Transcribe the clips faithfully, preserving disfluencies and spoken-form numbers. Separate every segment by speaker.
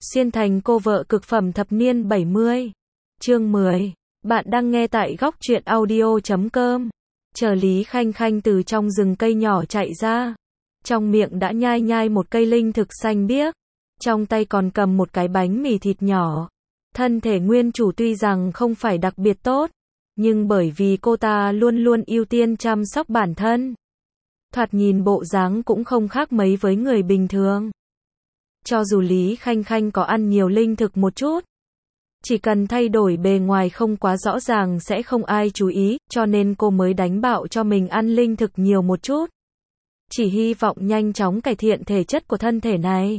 Speaker 1: Xuyên thành cô vợ cực phẩm thập niên bảy mươi. Chương mười. Bạn đang nghe tại góc truyện audio chấm com. Chờ Lý Khanh Khanh từ trong rừng cây nhỏ chạy ra. Trong miệng đã nhai nhai một cây linh thực xanh biếc. Trong tay còn cầm một cái bánh mì thịt nhỏ. Thân thể nguyên chủ tuy rằng không phải đặc biệt tốt, nhưng bởi vì cô ta luôn luôn ưu tiên chăm sóc bản thân. Thoạt nhìn bộ dáng cũng không khác mấy với người bình thường. Cho dù Lý Khanh Khanh có ăn nhiều linh thực một chút, chỉ cần thay đổi bề ngoài không quá rõ ràng sẽ không ai chú ý, cho nên cô mới đánh bạo cho mình ăn linh thực nhiều một chút. Chỉ hy vọng nhanh chóng cải thiện thể chất của thân thể này.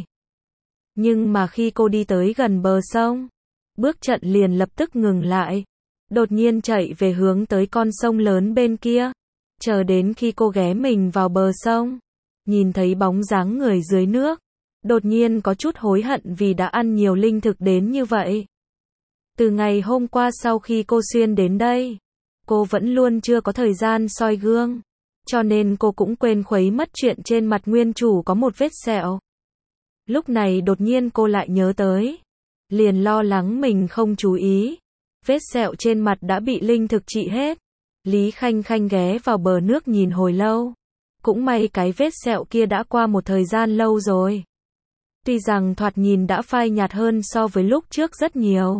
Speaker 1: Nhưng mà khi cô đi tới gần bờ sông, bước chân liền lập tức ngừng lại. Đột nhiên chạy về hướng tới con sông lớn bên kia. Chờ đến khi cô ghé mình vào bờ sông, nhìn thấy bóng dáng người dưới nước, đột nhiên có chút hối hận vì đã ăn nhiều linh thực đến như vậy. Từ ngày hôm qua sau khi cô xuyên đến đây, cô vẫn luôn chưa có thời gian soi gương, cho nên cô cũng quên khuấy mất chuyện trên mặt nguyên chủ có một vết sẹo. Lúc này đột nhiên cô lại nhớ tới, liền lo lắng mình không chú ý. Vết sẹo trên mặt đã bị linh thực trị hết. Lý Khanh Khanh ghé vào bờ nước nhìn hồi lâu. Cũng may cái vết sẹo kia đã qua một thời gian lâu rồi. Tuy rằng thoạt nhìn đã phai nhạt hơn so với lúc trước rất nhiều.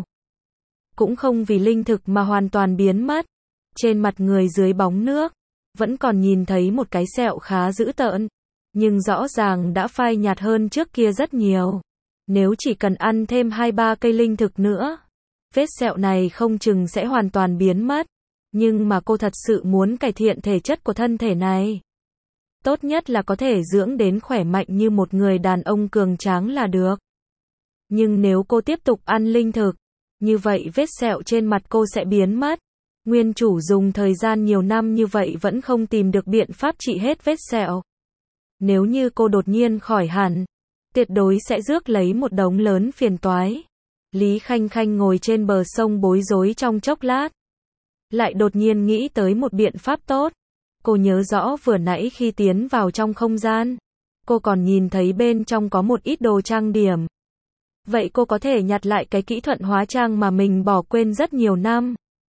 Speaker 1: Cũng không vì linh thực mà hoàn toàn biến mất. Trên mặt người dưới bóng nước, vẫn còn nhìn thấy một cái sẹo khá dữ tợn. Nhưng rõ ràng đã phai nhạt hơn trước kia rất nhiều. Nếu chỉ cần ăn thêm hai ba cây linh thực nữa, vết sẹo này không chừng sẽ hoàn toàn biến mất. Nhưng mà cô thật sự muốn cải thiện thể chất của thân thể này. Tốt nhất là có thể dưỡng đến khỏe mạnh như một người đàn ông cường tráng là được. Nhưng nếu cô tiếp tục ăn linh thực, như vậy vết sẹo trên mặt cô sẽ biến mất. Nguyên chủ dùng thời gian nhiều năm như vậy vẫn không tìm được biện pháp trị hết vết sẹo. Nếu như cô đột nhiên khỏi hẳn, tuyệt đối sẽ rước lấy một đống lớn phiền toái. Lý Khanh Khanh ngồi trên bờ sông bối rối trong chốc lát. Lại đột nhiên nghĩ tới một biện pháp tốt. Cô nhớ rõ vừa nãy khi tiến vào trong không gian, cô còn nhìn thấy bên trong có một ít đồ trang điểm. Vậy cô có thể nhặt lại cái kỹ thuật hóa trang mà mình bỏ quên rất nhiều năm.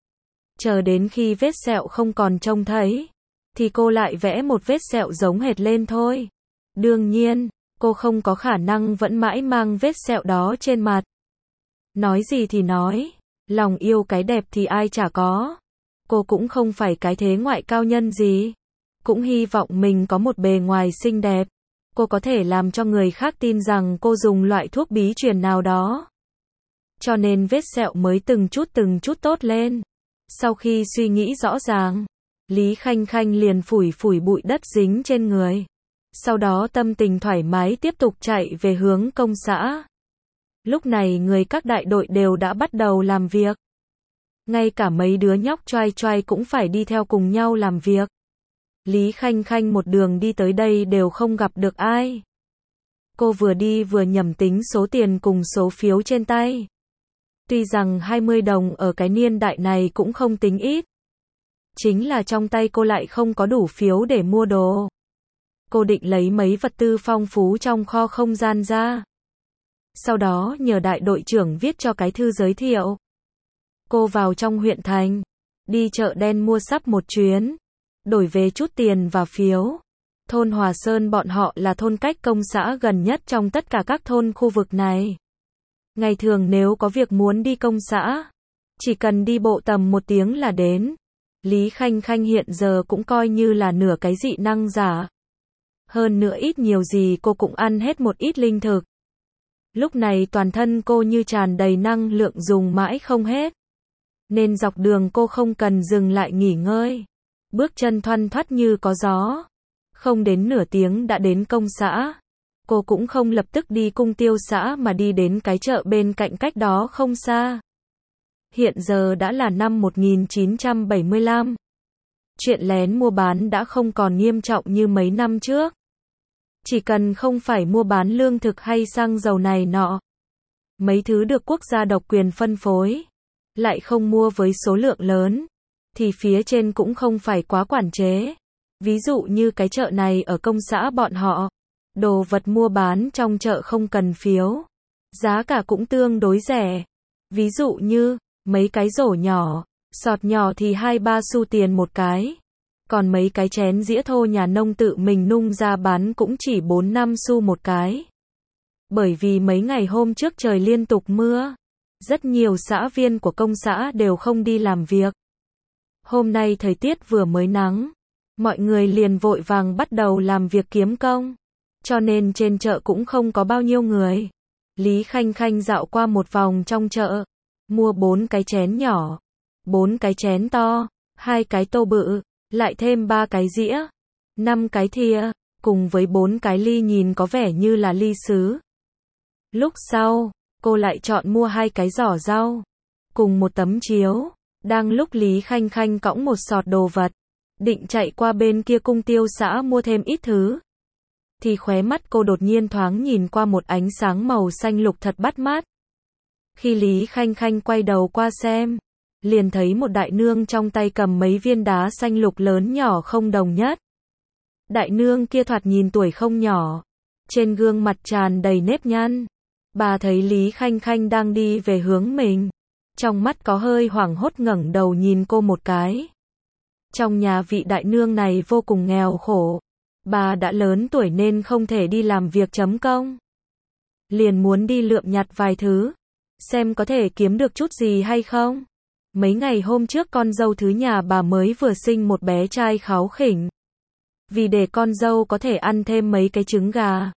Speaker 1: Chờ đến khi vết sẹo không còn trông thấy, thì cô lại vẽ một vết sẹo giống hệt lên thôi. Đương nhiên, cô không có khả năng vẫn mãi mang vết sẹo đó trên mặt. Nói gì thì nói, lòng yêu cái đẹp thì ai chả có. Cô cũng không phải cái thế ngoại cao nhân gì. Cũng hy vọng mình có một bề ngoài xinh đẹp. Cô có thể làm cho người khác tin rằng cô dùng loại thuốc bí truyền nào đó. Cho nên vết sẹo mới từng chút từng chút tốt lên. Sau khi suy nghĩ rõ ràng, Lý Khanh Khanh liền phủi phủi bụi đất dính trên người. Sau đó tâm tình thoải mái tiếp tục chạy về hướng công xã. Lúc này người các đại đội đều đã bắt đầu làm việc. Ngay cả mấy đứa nhóc choai choai cũng phải đi theo cùng nhau làm việc. Lý Khanh Khanh một đường đi tới đây đều không gặp được ai. Cô vừa đi vừa nhẩm tính số tiền cùng số phiếu trên tay. Tuy rằng hai mươi đồng ở cái niên đại này cũng không tính ít. Chính là trong tay cô lại không có đủ phiếu để mua đồ. Cô định lấy mấy vật tư phong phú trong kho không gian ra. Sau đó nhờ đại đội trưởng viết cho cái thư giới thiệu. Cô vào trong huyện thành, đi chợ đen mua sắp một chuyến, đổi về chút tiền và phiếu. Thôn Hòa Sơn bọn họ là thôn cách công xã gần nhất trong tất cả các thôn khu vực này. Ngày thường nếu có việc muốn đi công xã, chỉ cần đi bộ tầm một tiếng là đến. Lý Khanh Khanh hiện giờ cũng coi như là nửa cái dị năng giả. Hơn nữa ít nhiều gì cô cũng ăn hết một ít linh thực. Lúc này toàn thân cô như tràn đầy năng lượng dùng mãi không hết. Nên dọc đường cô không cần dừng lại nghỉ ngơi. Bước chân thoăn thoắt như có gió. Không đến nửa tiếng đã đến công xã. Cô cũng không lập tức đi cung tiêu xã mà đi đến cái chợ bên cạnh cách đó không xa. Hiện giờ đã là năm một nghìn chín trăm bảy mươi lăm. Chuyện lén mua bán đã không còn nghiêm trọng như mấy năm trước. Chỉ cần không phải mua bán lương thực hay xăng dầu này nọ. Mấy thứ được quốc gia độc quyền phân phối. Lại không mua với số lượng lớn. Thì phía trên cũng không phải quá quản chế. Ví dụ như cái chợ này ở công xã bọn họ. Đồ vật mua bán trong chợ không cần phiếu. Giá cả cũng tương đối rẻ. Ví dụ như, mấy cái rổ nhỏ, sọt nhỏ thì hai ba xu tiền một cái. Còn mấy cái chén dĩa thô nhà nông tự mình nung ra bán cũng chỉ bốn năm xu một cái. Bởi vì mấy ngày hôm trước trời liên tục mưa, rất nhiều xã viên của công xã đều không đi làm việc. Hôm nay thời tiết vừa mới nắng, mọi người liền vội vàng bắt đầu làm việc kiếm công, cho nên trên chợ cũng không có bao nhiêu người. Lý Khanh Khanh dạo qua một vòng trong chợ, mua bốn cái chén nhỏ, bốn cái chén to, hai cái tô bự, lại thêm ba cái dĩa, năm cái thìa, cùng với bốn cái ly nhìn có vẻ như là ly sứ. Lúc sau, cô lại chọn mua hai cái giỏ rau, cùng một tấm chiếu. Đang lúc Lý Khanh Khanh cõng một sọt đồ vật, định chạy qua bên kia cung tiêu xã mua thêm ít thứ, thì khóe mắt cô đột nhiên thoáng nhìn qua một ánh sáng màu xanh lục thật bắt mắt. Khi Lý Khanh Khanh quay đầu qua xem, liền thấy một đại nương trong tay cầm mấy viên đá xanh lục lớn nhỏ không đồng nhất. Đại nương kia thoạt nhìn tuổi không nhỏ, trên gương mặt tràn đầy nếp nhăn. Bà thấy Lý Khanh Khanh đang đi về hướng mình, trong mắt có hơi hoảng hốt ngẩng đầu nhìn cô một cái. Trong nhà vị đại nương này vô cùng nghèo khổ, bà đã lớn tuổi nên không thể đi làm việc chấm công. Liền muốn đi lượm nhặt vài thứ, xem có thể kiếm được chút gì hay không. Mấy ngày hôm trước con dâu thứ nhà bà mới vừa sinh một bé trai kháu khỉnh. Vì để con dâu có thể ăn thêm mấy cái trứng gà,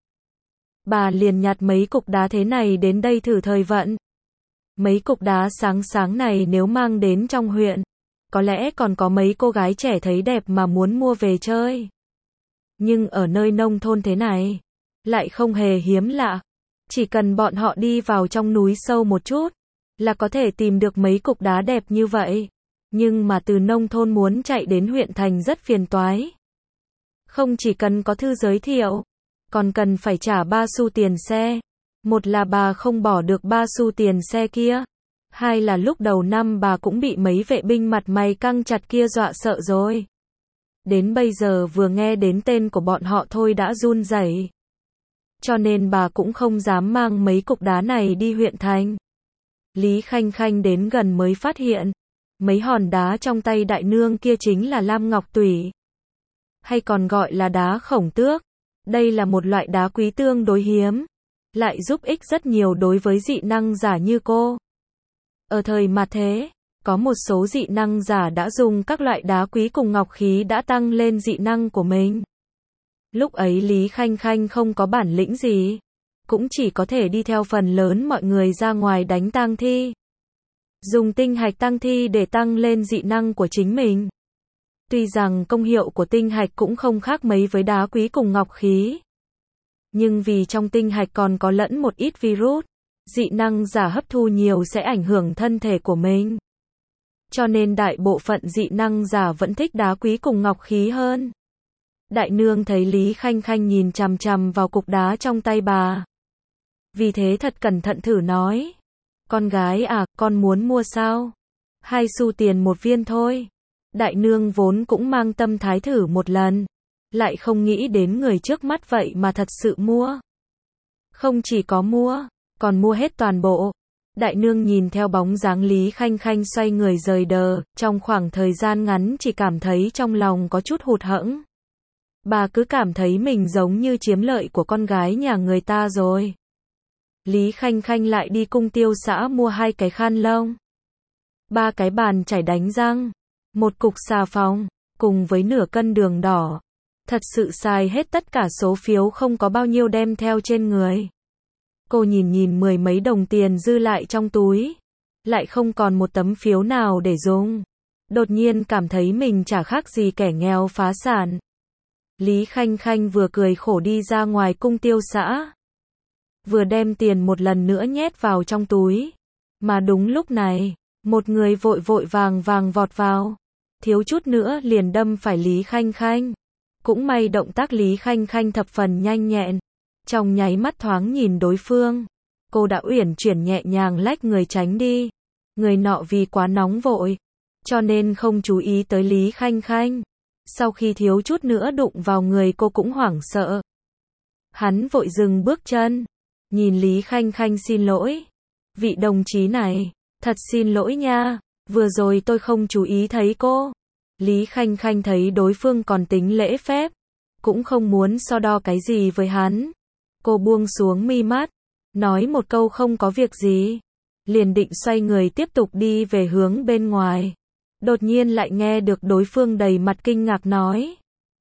Speaker 1: bà liền nhặt mấy cục đá thế này đến đây thử thời vận. Mấy cục đá sáng sáng này nếu mang đến trong huyện, có lẽ còn có mấy cô gái trẻ thấy đẹp mà muốn mua về chơi. Nhưng ở nơi nông thôn thế này, lại không hề hiếm lạ. Chỉ cần bọn họ đi vào trong núi sâu một chút, là có thể tìm được mấy cục đá đẹp như vậy. Nhưng mà từ nông thôn muốn chạy đến huyện thành rất phiền toái. Không chỉ cần có thư giới thiệu, còn cần phải trả ba xu tiền xe. Một là bà không bỏ được ba xu tiền xe kia. Hai là lúc đầu năm bà cũng bị mấy vệ binh mặt mày căng chặt kia dọa sợ rồi. Đến bây giờ vừa nghe đến tên của bọn họ thôi đã run rẩy. Cho nên bà cũng không dám mang mấy cục đá này đi huyện thành. Lý Khanh Khanh đến gần mới phát hiện, mấy hòn đá trong tay đại nương kia chính là lam ngọc tủy, hay còn gọi là đá khổng tước. Đây là một loại đá quý tương đối hiếm, lại giúp ích rất nhiều đối với dị năng giả như cô. Ở thời mạt thế, có một số dị năng giả đã dùng các loại đá quý cùng ngọc khí đã tăng lên dị năng của mình. Lúc ấy Lý Khanh Khanh không có bản lĩnh gì, cũng chỉ có thể đi theo phần lớn mọi người ra ngoài đánh tang thi. Dùng tinh hạch tang thi để tăng lên dị năng của chính mình. Tuy rằng công hiệu của tinh hạch cũng không khác mấy với đá quý cùng ngọc khí. Nhưng vì trong tinh hạch còn có lẫn một ít virus, dị năng giả hấp thu nhiều sẽ ảnh hưởng thân thể của mình. Cho nên đại bộ phận dị năng giả vẫn thích đá quý cùng ngọc khí hơn. Đại nương thấy Lý Khanh Khanh nhìn chằm chằm vào cục đá trong tay bà. Vì thế thật cẩn thận thử nói. Con gái à, con muốn mua sao? Hai xu tiền một viên thôi. Đại nương vốn cũng mang tâm thái thử một lần. Lại không nghĩ đến người trước mắt vậy mà thật sự mua. Không chỉ có mua, còn mua hết toàn bộ. Đại nương nhìn theo bóng dáng Lý Khanh Khanh xoay người rời đờ, trong khoảng thời gian ngắn chỉ cảm thấy trong lòng có chút hụt hẫng. Bà cứ cảm thấy mình giống như chiếm lợi của con gái nhà người ta rồi. Lý Khanh Khanh lại đi cung tiêu xã mua hai cái khăn lông, ba cái bàn chải đánh răng, một cục xà phòng, cùng với nửa cân đường đỏ. Thật sự xài hết tất cả số phiếu không có bao nhiêu đem theo trên người. Cô nhìn nhìn mười mấy đồng tiền dư lại trong túi, lại không còn một tấm phiếu nào để dùng. Đột nhiên cảm thấy mình chả khác gì kẻ nghèo phá sản. Lý Khanh Khanh vừa cười khổ đi ra ngoài cung tiêu xã, vừa đem tiền một lần nữa nhét vào trong túi. Mà đúng lúc này, một người vội vội vàng vàng vọt vào, thiếu chút nữa liền đâm phải Lý Khanh Khanh. Cũng may động tác Lý Khanh Khanh thập phần nhanh nhẹn. Trong nháy mắt thoáng nhìn đối phương, cô đã uyển chuyển nhẹ nhàng lách người tránh đi. Người nọ vì quá nóng vội, cho nên không chú ý tới Lý Khanh Khanh. Sau khi thiếu chút nữa đụng vào người cô cũng hoảng sợ. Hắn vội dừng bước chân, Nhìn Lý Khanh Khanh xin lỗi. Vị đồng chí này, thật xin lỗi nha, vừa rồi tôi không chú ý thấy cô. Lý Khanh Khanh thấy đối phương còn tính lễ phép, cũng không muốn so đo cái gì với hắn. Cô buông xuống mi mắt, nói một câu không có việc gì, liền định xoay người tiếp tục đi về hướng bên ngoài. Đột nhiên lại nghe được đối phương đầy mặt kinh ngạc nói.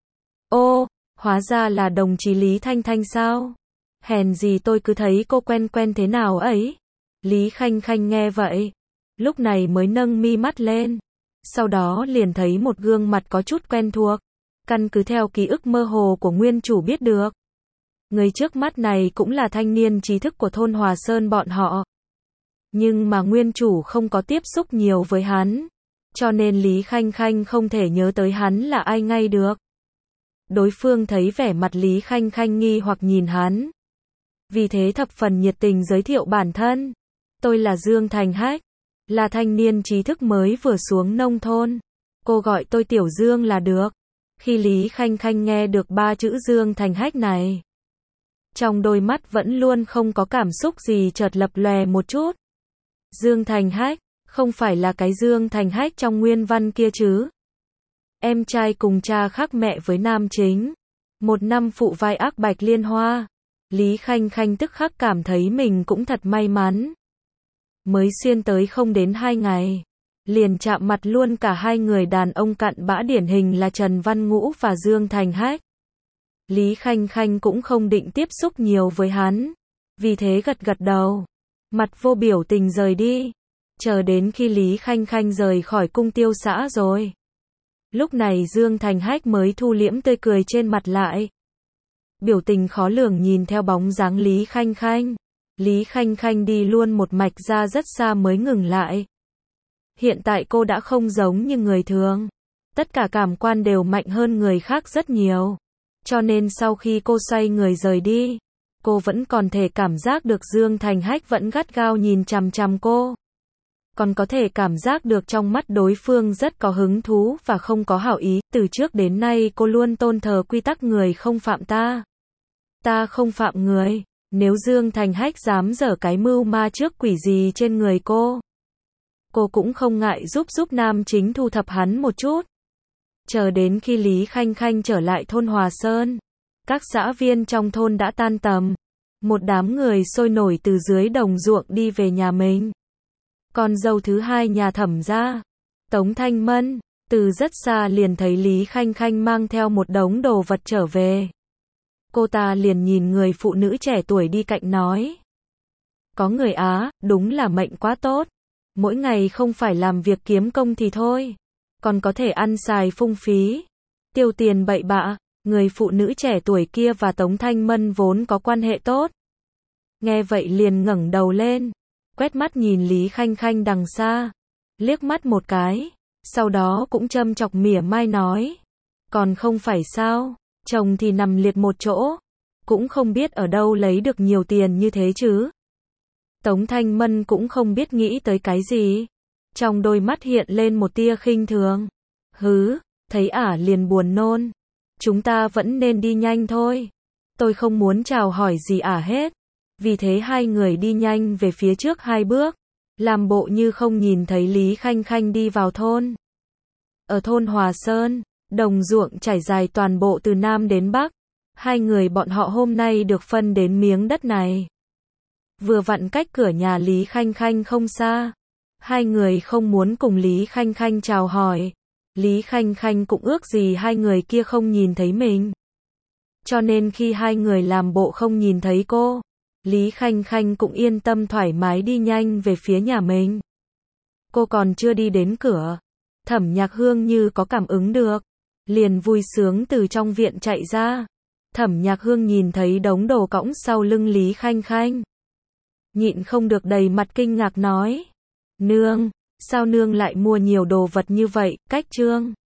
Speaker 1: Ô, hóa ra là đồng chí Lý Thanh Thanh sao? Hèn gì tôi cứ thấy cô quen quen thế nào ấy. Lý Khanh Khanh nghe vậy, lúc này mới nâng mi mắt lên. Sau đó liền thấy một gương mặt có chút quen thuộc. Căn cứ theo ký ức mơ hồ của nguyên chủ biết được, người trước mắt này cũng là thanh niên trí thức của thôn Hòa Sơn bọn họ. Nhưng mà nguyên chủ không có tiếp xúc nhiều với hắn, cho nên Lý Khanh Khanh không thể nhớ tới hắn là ai ngay được. Đối phương thấy vẻ mặt Lý Khanh Khanh nghi hoặc nhìn hắn, vì thế thập phần nhiệt tình giới thiệu bản thân. Tôi là Dương Thành Hách, là thanh niên trí thức mới vừa xuống nông thôn. Cô gọi tôi Tiểu Dương là được. Khi Lý Khanh Khanh nghe được ba chữ Dương Thành Hách này, trong đôi mắt vẫn luôn không có cảm xúc gì chợt lập lòe một chút. Dương Thành Hách, không phải là cái Dương Thành Hách trong nguyên văn kia chứ? Em trai cùng cha khác mẹ với nam chính, một năm phụ vai ác bạch liên hoa. Lý Khanh Khanh tức khắc cảm thấy mình cũng thật may mắn. Mới xuyên tới không đến hai ngày, liền chạm mặt luôn cả hai người đàn ông cặn bã điển hình là Trần Văn Ngũ và Dương Thành Hách. Lý Khanh Khanh cũng không định tiếp xúc nhiều với hắn, vì thế gật gật đầu, mặt vô biểu tình rời đi. Chờ đến khi Lý Khanh Khanh rời khỏi cung tiêu xã rồi, lúc này Dương Thành Hách mới thu liễm tươi cười trên mặt lại. Biểu tình khó lường nhìn theo bóng dáng Lý Khanh Khanh. Lý Khanh Khanh đi luôn một mạch ra rất xa mới ngừng lại. Hiện tại cô đã không giống như người thường. Tất cả cảm quan đều mạnh hơn người khác rất nhiều. Cho nên sau khi cô xoay người rời đi, cô vẫn còn thể cảm giác được Dương Thành Hách vẫn gắt gao nhìn chằm chằm cô. Còn có thể cảm giác được trong mắt đối phương rất có hứng thú và không có hảo ý. Từ trước đến nay cô luôn tôn thờ quy tắc người không phạm ta, ta không phạm người. Nếu Dương Thành Hách dám dở cái mưu ma trước quỷ gì trên người cô, cô cũng không ngại giúp giúp nam chính thu thập hắn một chút. Chờ đến khi Lý Khanh Khanh trở lại thôn Hòa Sơn, các xã viên trong thôn đã tan tầm. Một đám người sôi nổi từ dưới đồng ruộng đi về nhà mình. Con dâu thứ hai nhà Thẩm gia, Tống Thanh Mân, từ rất xa liền thấy Lý Khanh Khanh mang theo một đống đồ vật trở về. Cô ta liền nhìn người phụ nữ trẻ tuổi đi cạnh nói. Có người Á, đúng là mệnh quá tốt. Mỗi ngày không phải làm việc kiếm công thì thôi, còn có thể ăn xài phung phí, tiêu tiền bậy bạ. Người phụ nữ trẻ tuổi kia và Tống Thanh Mân vốn có quan hệ tốt. Nghe vậy liền ngẩng đầu lên, quét mắt nhìn Lý Khanh Khanh đằng xa, liếc mắt một cái, sau đó cũng châm chọc mỉa mai nói. Còn không phải sao, chồng thì nằm liệt một chỗ, cũng không biết ở đâu lấy được nhiều tiền như thế chứ. Tống Thanh Mân cũng không biết nghĩ tới cái gì, trong đôi mắt hiện lên một tia khinh thường. Hứ, thấy ả liền buồn nôn. Chúng ta vẫn nên đi nhanh thôi. Tôi không muốn chào hỏi gì ả hết. Vì thế hai người đi nhanh về phía trước hai bước, làm bộ như không nhìn thấy Lý Khanh Khanh đi vào thôn. Ở thôn Hòa Sơn, đồng ruộng trải dài toàn bộ từ Nam đến Bắc. Hai người bọn họ hôm nay được phân đến miếng đất này. Vừa vặn cách cửa nhà Lý Khanh Khanh không xa. Hai người không muốn cùng Lý Khanh Khanh chào hỏi. Lý Khanh Khanh cũng ước gì hai người kia không nhìn thấy mình. Cho nên khi hai người làm bộ không nhìn thấy cô, Lý Khanh Khanh cũng yên tâm thoải mái đi nhanh về phía nhà mình. Cô còn chưa đi đến cửa, Thẩm Nhạc Hương như có cảm ứng được, liền vui sướng từ trong viện chạy ra. Thẩm Nhạc Hương nhìn thấy đống đồ cõng sau lưng Lý Khanh Khanh, nhịn không được đầy mặt kinh ngạc nói. Nương, sao nương lại mua nhiều đồ vật như vậy, cách trương?